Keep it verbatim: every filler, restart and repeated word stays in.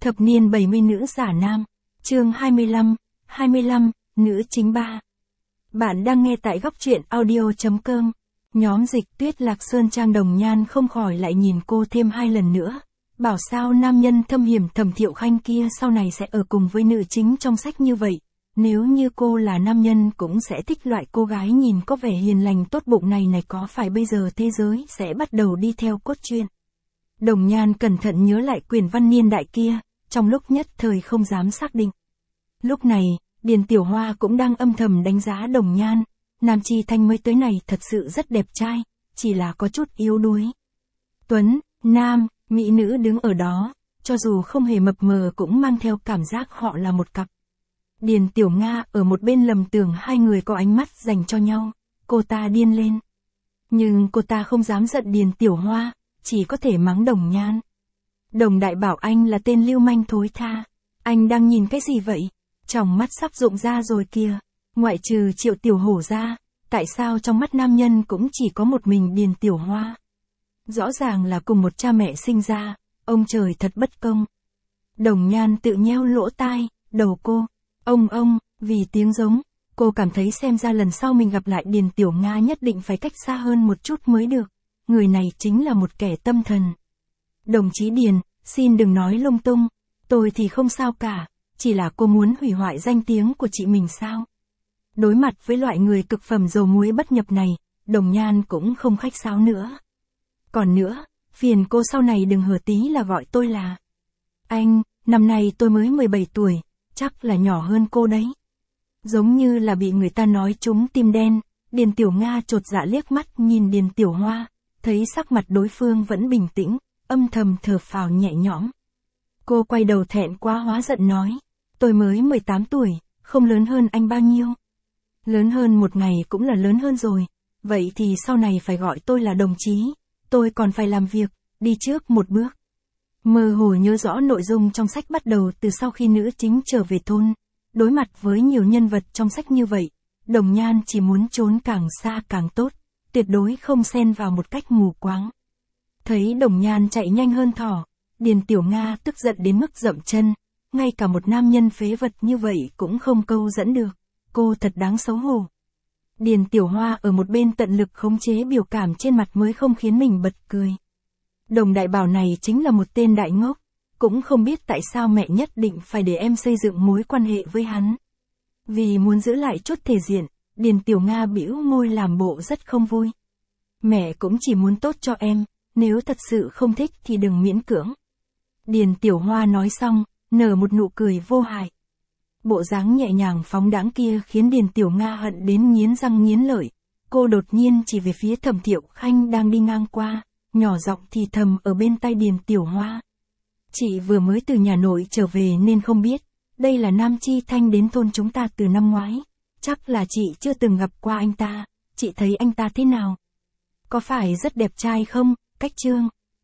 Thập niên bảy mươi nữ giả nam. Chương hai mươi lăm, hai mươi lăm, nữ chính ba. Bạn đang nghe tại góc truyện audio.com. Nhóm Dịch Tuyết Lạc Sơn Trang Đồng Nhan không khỏi lại nhìn cô thêm hai lần nữa. Bảo sao nam nhân thâm hiểm Thẩm Thiệu Khanh kia sau này sẽ ở cùng với nữ chính trong sách như vậy. Nếu như cô là nam nhân cũng sẽ thích loại cô gái nhìn có vẻ hiền lành tốt bụng này này, có phải bây giờ thế giới sẽ bắt đầu đi theo cốt truyện. Đồng Nhan cẩn thận nhớ lại quyển văn niên đại kia, trong lúc nhất thời không dám xác định. Lúc này, Điền Tiểu Hoa cũng đang âm thầm đánh giá Đồng Nhan, Nam Chi Thanh mới tới này thật sự rất đẹp trai, chỉ là có chút yếu đuối. Tuấn, nam, mỹ nữ đứng ở đó, cho dù không hề mập mờ cũng mang theo cảm giác họ là một cặp. Điền Tiểu Nga ở một bên lầm tưởng hai người có ánh mắt dành cho nhau, cô ta điên lên. Nhưng cô ta không dám giận Điền Tiểu Hoa, chỉ có thể mắng Đồng Nhan. Đồng Đại bảo anh là tên lưu manh thối tha, anh đang nhìn cái gì vậy? Trong mắt sắp rụng ra rồi kìa, ngoại trừ Triệu Tiểu Hổ ra, tại sao trong mắt nam nhân cũng chỉ có một mình Điền Tiểu Hoa? Rõ ràng là cùng một cha mẹ sinh ra, ông trời thật bất công. Đồng Nhan tự nheo lỗ tai, đầu cô, ông ông, vì tiếng giống, cô cảm thấy xem ra lần sau mình gặp lại Điền Tiểu Nga nhất định phải cách xa hơn một chút mới được, người này chính là một kẻ tâm thần. Đồng chí Điền, xin đừng nói lung tung, tôi thì không sao cả, chỉ là cô muốn hủy hoại danh tiếng của chị mình sao? Đối mặt với loại người cực phẩm dầu muối bất nhập này, Đồng Nhan cũng không khách sáo nữa. Còn nữa, phiền cô sau này đừng hở tí là gọi tôi là anh, năm nay tôi mới mười bảy tuổi, chắc là nhỏ hơn cô đấy. Giống như là bị người ta nói trúng tim đen, Điền Tiểu Nga chột dạ liếc mắt nhìn Điền Tiểu Hoa, thấy sắc mặt đối phương vẫn bình tĩnh, âm thầm thở phào nhẹ nhõm. Cô quay đầu thẹn quá hóa giận nói, tôi mới mười tám tuổi, không lớn hơn anh bao nhiêu. Lớn hơn một ngày cũng là lớn hơn rồi, vậy thì sau này phải gọi tôi là đồng chí, tôi còn phải làm việc, đi trước một bước. Mơ hồ nhớ rõ nội dung trong sách bắt đầu từ sau khi nữ chính trở về thôn, đối mặt với nhiều nhân vật trong sách như vậy, Đồng Nhan chỉ muốn trốn càng xa càng tốt, tuyệt đối không xen vào một cách mù quáng. Thấy Đồng Nhan chạy nhanh hơn thỏ, Điền Tiểu Nga tức giận đến mức dậm chân, ngay cả một nam nhân phế vật như vậy cũng không câu dẫn được, cô thật đáng xấu hổ. Điền Tiểu Hoa ở một bên tận lực khống chế biểu cảm trên mặt mới không khiến mình bật cười. Đồng Đại bảo này chính là một tên đại ngốc, cũng không biết tại sao mẹ nhất định phải để em xây dựng mối quan hệ với hắn. Vì muốn giữ lại chút thể diện, Điền Tiểu Nga bĩu môi làm bộ rất không vui. Mẹ cũng chỉ muốn tốt cho em, nếu thật sự không thích thì đừng miễn cưỡng. Điền Tiểu Hoa nói xong, nở một nụ cười vô hại. Bộ dáng nhẹ nhàng phóng đãng kia khiến Điền Tiểu Nga hận đến nghiến răng nghiến lợi. Cô đột nhiên chỉ về phía Thẩm Thiệu Khanh đang đi ngang qua, nhỏ giọng thì thầm ở bên tai Điền Tiểu Hoa. Chị vừa mới từ nhà nội trở về nên không biết, đây là Nam Chi Thanh đến thôn chúng ta từ năm ngoái. Chắc là chị chưa từng gặp qua anh ta, chị thấy anh ta thế nào? Có phải rất đẹp trai không, Cách Trương?